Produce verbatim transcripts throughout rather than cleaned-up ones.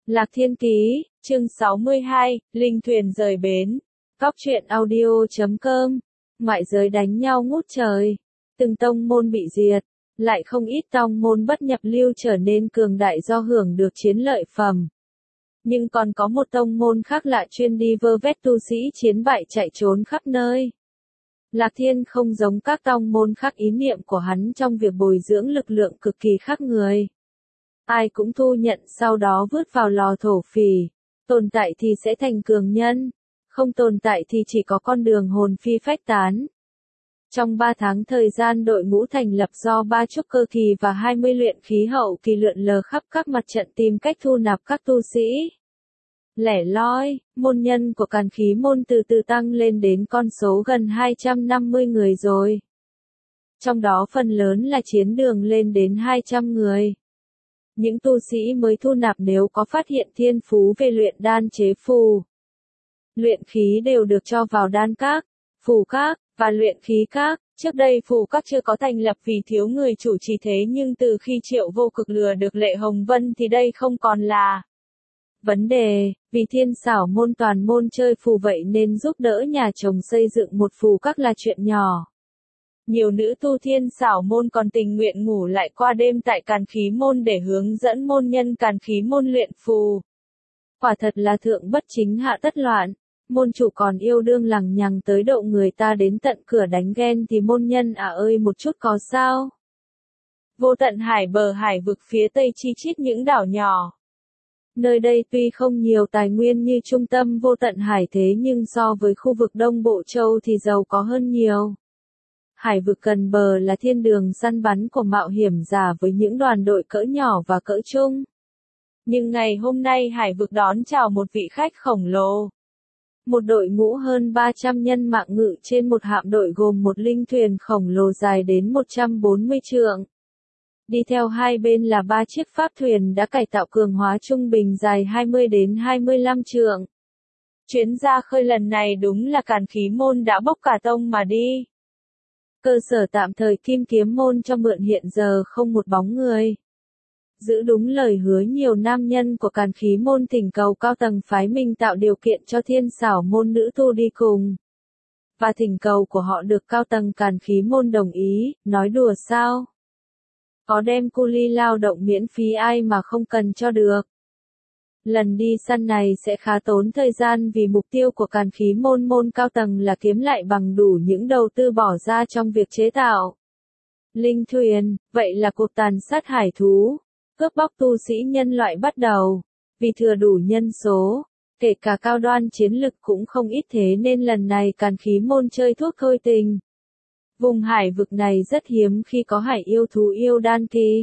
Lạc Thiên Ký, chương sáu mươi hai, Linh Thuyền rời bến. Góc truyện audio chấm com. Ngoại giới đánh nhau ngút trời. Từng tông môn bị diệt. Lại không ít tông môn bất nhập lưu trở nên cường đại do hưởng được chiến lợi phẩm. Nhưng còn có một tông môn khác lạ chuyên đi vơ vét tu sĩ chiến bại chạy trốn khắp nơi. Lạc Thiên không giống các tông môn khác, ý niệm của hắn trong việc bồi dưỡng lực lượng cực kỳ khác người. Ai cũng thu nhận sau đó vứt vào lò thổ phỉ. Tồn tại thì sẽ thành cường nhân, không tồn tại thì chỉ có con đường hồn phi phách tán. Trong ba tháng thời gian đội ngũ thành lập do ba trúc cơ kỳ và hai mươi luyện khí hậu kỳ lượn lờ khắp các mặt trận tìm cách thu nạp các tu sĩ. Lẻ loi, môn nhân của Càn Khí môn từ từ tăng lên đến con số gần hai trăm năm mươi người rồi. Trong đó phần lớn là chiến đường lên đến hai trăm người. Những tu sĩ mới thu nạp nếu có phát hiện thiên phú về luyện đan chế phù, luyện khí đều được cho vào đan các, phù các, và luyện khí các. Trước đây phù các chưa có thành lập vì thiếu người chủ trì, thế nhưng từ khi Triệu Vô Cực lừa được Lệ Hồng Vân thì đây không còn là vấn đề, vì Thiên Xảo môn toàn môn chơi phù vậy nên giúp đỡ nhà chồng xây dựng một phù các là chuyện nhỏ. Nhiều nữ tu Thiên Xảo môn còn tình nguyện ngủ lại qua đêm tại Càn Khí môn để hướng dẫn môn nhân Càn Khí môn luyện phù. Quả thật là thượng bất chính hạ tất loạn, môn chủ còn yêu đương lằng nhằng tới độ người ta đến tận cửa đánh ghen thì môn nhân à ơi một chút có sao. Vô tận hải bờ hải vực phía tây chi chít những đảo nhỏ. Nơi đây tuy không nhiều tài nguyên như trung tâm vô tận hải thế nhưng so với khu vực Đông Bộ Châu thì giàu có hơn nhiều. Hải vực gần bờ là thiên đường săn bắn của mạo hiểm giả với những đoàn đội cỡ nhỏ và cỡ trung. Nhưng ngày hôm nay hải vực đón chào một vị khách khổng lồ. Một đội ngũ hơn ba trăm nhân mạng ngự trên một hạm đội gồm một linh thuyền khổng lồ dài đến một trăm bốn mươi trượng. Đi theo hai bên là ba chiếc pháp thuyền đã cải tạo cường hóa trung bình dài hai mươi đến hai mươi lăm trượng. Chuyến ra khơi lần này đúng là Càn Khí môn đã bốc cả tông mà đi. Cơ sở tạm thời Kim Kiếm môn cho mượn hiện giờ không một bóng người. Giữ đúng lời hứa, nhiều nam nhân của Càn Khí môn thỉnh cầu cao tầng phái mình tạo điều kiện cho Thiên Xảo môn nữ tu đi cùng. Và thỉnh cầu của họ được cao tầng Càn Khí môn đồng ý, nói đùa sao? Có đem cu li lao động miễn phí ai mà không cần cho được. Lần đi săn này sẽ khá tốn thời gian vì mục tiêu của Càn Khí môn môn cao tầng là kiếm lại bằng đủ những đầu tư bỏ ra trong việc chế tạo linh thuyền, vậy là cuộc tàn sát hải thú, cướp bóc tu sĩ nhân loại bắt đầu. Vì thừa đủ nhân số, kể cả cao đoan chiến lực cũng không ít, thế nên lần này Càn Khí môn chơi thuốc thôi tình. Vùng hải vực này rất hiếm khi có hải yêu thú yêu đan kỳ.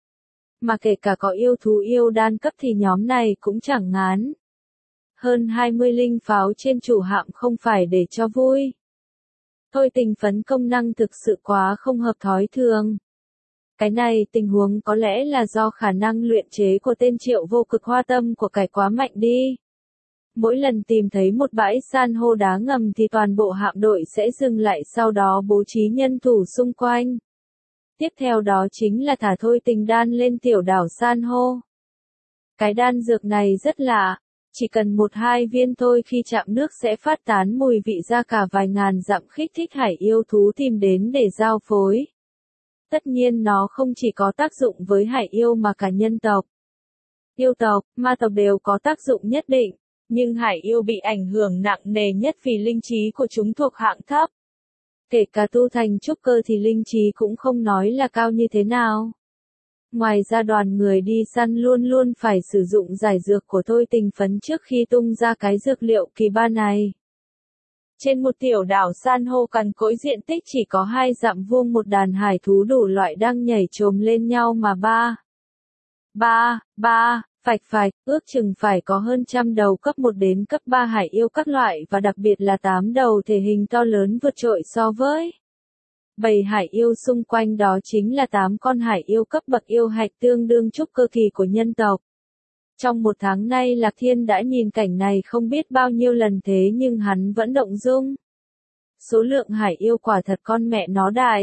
Mà kể cả có yêu thú yêu đan cấp thì nhóm này cũng chẳng ngán. Hơn hai mươi linh pháo trên chủ hạm không phải để cho vui. Thôi tình phấn công năng thực sự quá không hợp thói thường. Cái này tình huống có lẽ là do khả năng luyện chế của tên Triệu Vô Cực hoa tâm của cải quá mạnh đi. Mỗi lần tìm thấy một bãi san hô đá ngầm thì toàn bộ hạm đội sẽ dừng lại, sau đó bố trí nhân thủ xung quanh. Tiếp theo đó chính là thả thôi tình đan lên tiểu đảo san hô. Cái đan dược này rất lạ, chỉ cần một hai viên thôi khi chạm nước sẽ phát tán mùi vị ra cả vài ngàn dặm, kích thích hải yêu thú tìm đến để giao phối. Tất nhiên nó không chỉ có tác dụng với hải yêu mà cả nhân tộc, yêu tộc, ma tộc đều có tác dụng nhất định. Nhưng hải yêu bị ảnh hưởng nặng nề nhất vì linh trí của chúng thuộc hạng thấp. Kể cả tu thành trúc cơ thì linh trí cũng không nói là cao như thế nào. Ngoài ra đoàn người đi săn luôn luôn phải sử dụng giải dược của thôi tình phấn trước khi tung ra cái dược liệu kỳ ba này. Trên một tiểu đảo san hô cằn cỗi diện tích chỉ có hai dặm vuông, một đàn hải thú đủ loại đang nhảy chồm lên nhau mà ba. Ba, ba. Phạch phạch, ước chừng phải có hơn trăm đầu cấp một đến cấp ba hải yêu các loại, và đặc biệt là tám đầu thể hình to lớn vượt trội so với bầy hải yêu xung quanh, đó chính là tám con hải yêu cấp bậc yêu hạch tương đương trúc cơ kỳ của nhân tộc. Trong một tháng nay Lạc Thiên đã nhìn cảnh này không biết bao nhiêu lần, thế nhưng hắn vẫn động dung. Số lượng hải yêu quả thật con mẹ nó đại,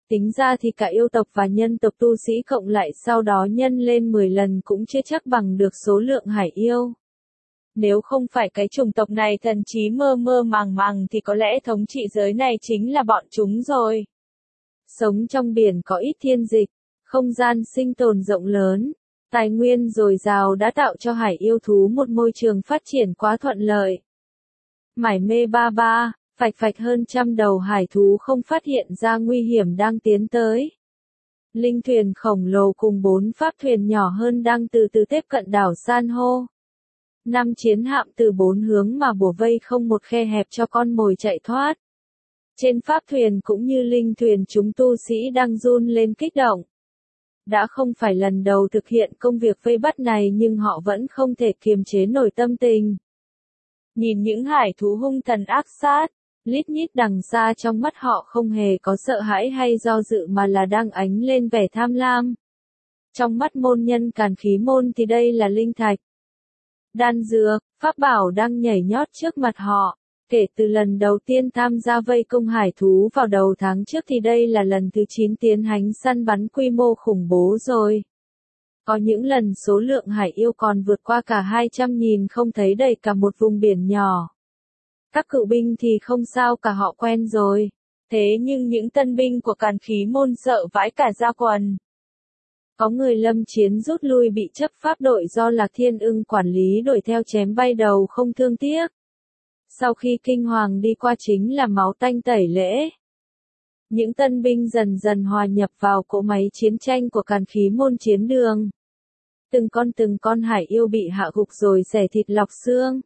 Tính ra thì cả yêu tộc và nhân tộc tu sĩ cộng lại sau đó nhân lên mười lần cũng chưa chắc bằng được số lượng hải yêu. Nếu không phải cái chủng tộc này thần trí mơ mơ màng màng thì có lẽ thống trị giới này chính là bọn chúng rồi. Sống trong biển có ít thiên dịch, không gian sinh tồn rộng lớn, tài nguyên dồi dào đã tạo cho hải yêu thú một môi trường phát triển quá thuận lợi. Mải mê ba ba, phạch phạch hơn trăm đầu hải thú không phát hiện ra nguy hiểm đang tiến tới. Linh thuyền khổng lồ cùng bốn pháp thuyền nhỏ hơn đang từ từ tiếp cận đảo san hô. Năm chiến hạm từ bốn hướng mà bủa vây không một khe hẹp cho con mồi chạy thoát. Trên pháp thuyền cũng như linh thuyền chúng tu sĩ đang run lên kích động. Đã không phải lần đầu thực hiện công việc vây bắt này nhưng họ vẫn không thể kiềm chế nổi tâm tình. Nhìn những hải thú hung thần ác sát, lít nhít đằng xa trong mắt họ không hề có sợ hãi hay do dự mà là đang ánh lên vẻ tham lam. Trong mắt môn nhân Càn Khí môn thì đây là linh thạch, đan dược, pháp bảo đang nhảy nhót trước mặt họ. Kể từ lần đầu tiên tham gia vây công hải thú vào đầu tháng trước thì đây là lần thứ chín tiến hành săn bắn quy mô khủng bố rồi. Có những lần số lượng hải yêu còn vượt qua cả hai trăm nghìn không thấy đầy cả một vùng biển nhỏ. Các cựu binh thì không sao cả họ quen rồi. Thế nhưng những tân binh của Càn Khí môn sợ vãi cả da quần. Có người lâm chiến rút lui bị chấp pháp đội do Lạc Thiên Ưng quản lý đuổi theo chém bay đầu không thương tiếc. Sau khi kinh hoàng đi qua chính là máu tanh tẩy lễ. Những tân binh dần dần hòa nhập vào cỗ máy chiến tranh của Càn Khí môn chiến đường. Từng con từng con hải yêu bị hạ gục rồi xẻ thịt lọc xương.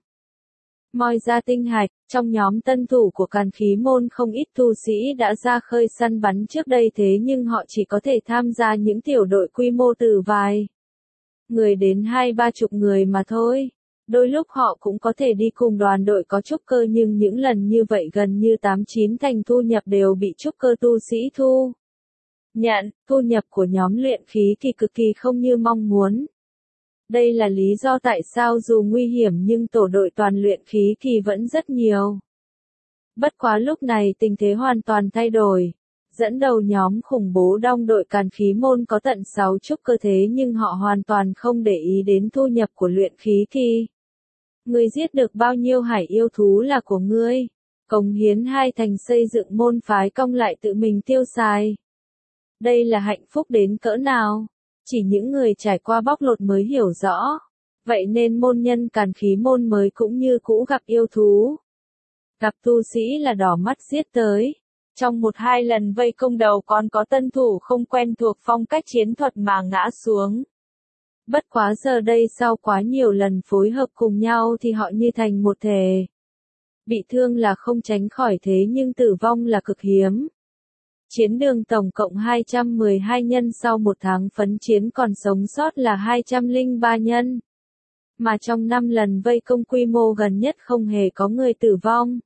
Moi ra tinh hạch, trong nhóm tân thủ của Càn Khí môn không ít tu sĩ đã ra khơi săn bắn trước đây thế nhưng họ chỉ có thể tham gia những tiểu đội quy mô từ vài người đến hai ba chục người mà thôi. Đôi lúc họ cũng có thể đi cùng đoàn đội có trúc cơ nhưng những lần như vậy gần như tám chín thành thu nhập đều bị trúc cơ tu sĩ thu nhận, thu nhập của nhóm luyện khí kỳ cực kỳ không như mong muốn. Đây là lý do tại sao dù nguy hiểm nhưng tổ đội toàn luyện khí kỳ vẫn rất nhiều. Bất quá lúc này tình thế hoàn toàn thay đổi. Dẫn đầu nhóm khủng bố đông đội Càn Khí môn có tận sáu trúc cơ thế nhưng họ hoàn toàn không để ý đến thu nhập của luyện khí kỳ. Ngươi giết được bao nhiêu hải yêu thú là của ngươi. Cống hiến hai thành xây dựng môn phái công lại tự mình tiêu xài. Đây là hạnh phúc đến cỡ nào? Chỉ những người trải qua bóc lột mới hiểu rõ. Vậy nên môn nhân Càn Khí môn mới cũng như cũ gặp yêu thú. Gặp tu sĩ là đỏ mắt giết tới. Trong một hai lần vây công đầu còn có tân thủ không quen thuộc phong cách chiến thuật mà ngã xuống. Bất quá giờ đây sau quá nhiều lần phối hợp cùng nhau thì họ như thành một thể. Bị thương là không tránh khỏi thế nhưng tử vong là cực hiếm. Chiến đường tổng cộng hai trăm mười hai nhân sau một tháng phấn chiến còn sống sót là hai trăm lẻ ba nhân. Mà trong năm lần vây công quy mô gần nhất không hề có người tử vong.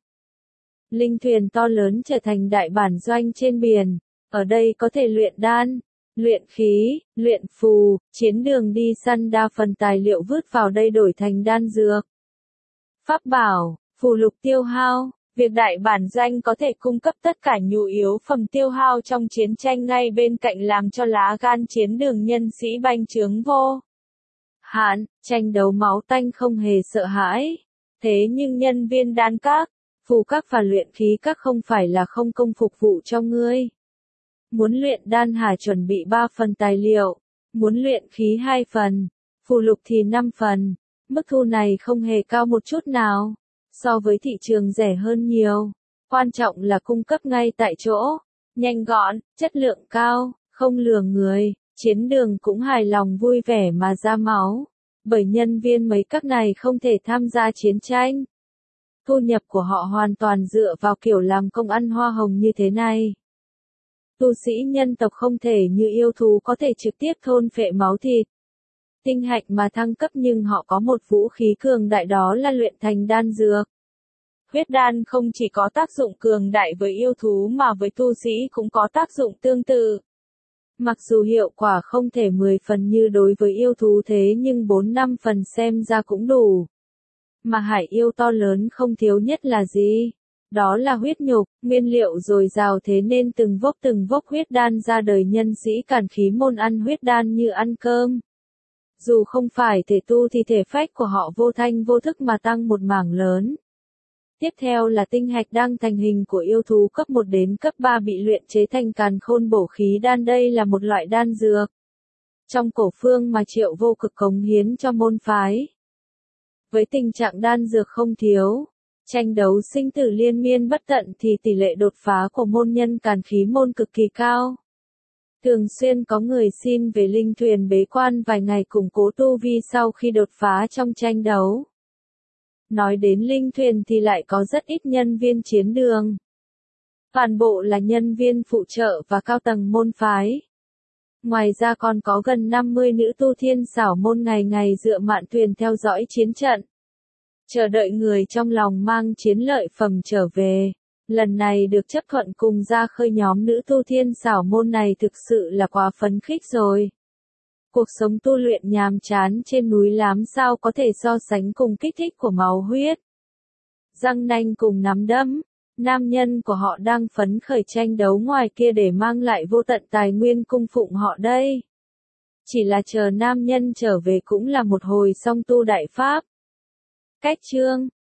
Linh thuyền to lớn trở thành đại bản doanh trên biển, ở đây có thể luyện đan, luyện khí, luyện phù, chiến đường đi săn đa phần tài liệu vứt vào đây đổi thành đan dược. Pháp bảo, phù lục tiêu hao, việc đại bản doanh có thể cung cấp tất cả nhu yếu phẩm tiêu hao trong chiến tranh ngay bên cạnh làm cho lá gan chiến đường nhân sĩ bành trướng vô hạn, tranh đấu máu tanh không hề sợ hãi. Thế nhưng nhân viên đan các, phù các và luyện khí các không phải là không công phục vụ cho ngươi. Muốn luyện đan hà chuẩn bị ba phần tài liệu, muốn luyện khí hai phần, phù lục thì năm phần. Mức thu này không hề cao một chút nào, so với thị trường rẻ hơn nhiều. Quan trọng là cung cấp ngay tại chỗ, nhanh gọn, chất lượng cao, không lừa người. Chiến đường cũng hài lòng vui vẻ mà ra máu, bởi nhân viên mấy các này không thể tham gia chiến tranh. Thu nhập của họ hoàn toàn dựa vào kiểu làm công ăn hoa hồng như thế này. Tu sĩ nhân tộc không thể như yêu thú có thể trực tiếp thôn phệ máu thịt, tinh hạch mà thăng cấp nhưng họ có một vũ khí cường đại đó là luyện thành đan dược. Huyết đan không chỉ có tác dụng cường đại với yêu thú mà với tu sĩ cũng có tác dụng tương tự. Mặc dù hiệu quả không thể mười phần như đối với yêu thú thế nhưng bốn năm phần xem ra cũng đủ. Mà hải yêu to lớn không thiếu nhất là gì? Đó là huyết nhục, nguyên liệu dồi dào thế nên từng vốc từng vốc huyết đan ra đời nhân sĩ càn khí môn ăn huyết đan như ăn cơm. Dù không phải thể tu thì thể phách của họ vô thanh vô thức mà tăng một mảng lớn. Tiếp theo là tinh hạch đang thành hình của yêu thú cấp một đến cấp ba bị luyện chế thành càn khôn bổ khí đan, đây là một loại đan dược trong cổ phương mà Triệu Vô Cực cống hiến cho môn phái. Với tình trạng đan dược không thiếu, tranh đấu sinh tử liên miên bất tận thì tỷ lệ đột phá của môn nhân càn khí môn cực kỳ cao. Thường xuyên có người xin về linh thuyền bế quan vài ngày củng cố tu vi sau khi đột phá trong tranh đấu. Nói đến linh thuyền thì lại có rất ít nhân viên chiến đường. Toàn bộ là nhân viên phụ trợ và cao tầng môn phái. Ngoài ra còn có gần năm mươi nữ tu thiên xảo môn ngày ngày dựa mạn thuyền theo dõi chiến trận, chờ đợi người trong lòng mang chiến lợi phẩm trở về. Lần này được chấp thuận cùng ra khơi nhóm nữ tu thiên xảo môn này thực sự là quá phấn khích rồi. Cuộc sống tu luyện nhàm chán trên núi làm sao có thể so sánh cùng kích thích của máu huyết, răng nanh cùng nắm đấm. Nam nhân của họ đang phấn khởi tranh đấu ngoài kia để mang lại vô tận tài nguyên cung phụng họ đây. Chỉ là chờ nam nhân trở về cũng là một hồi song tu đại pháp. Cách chương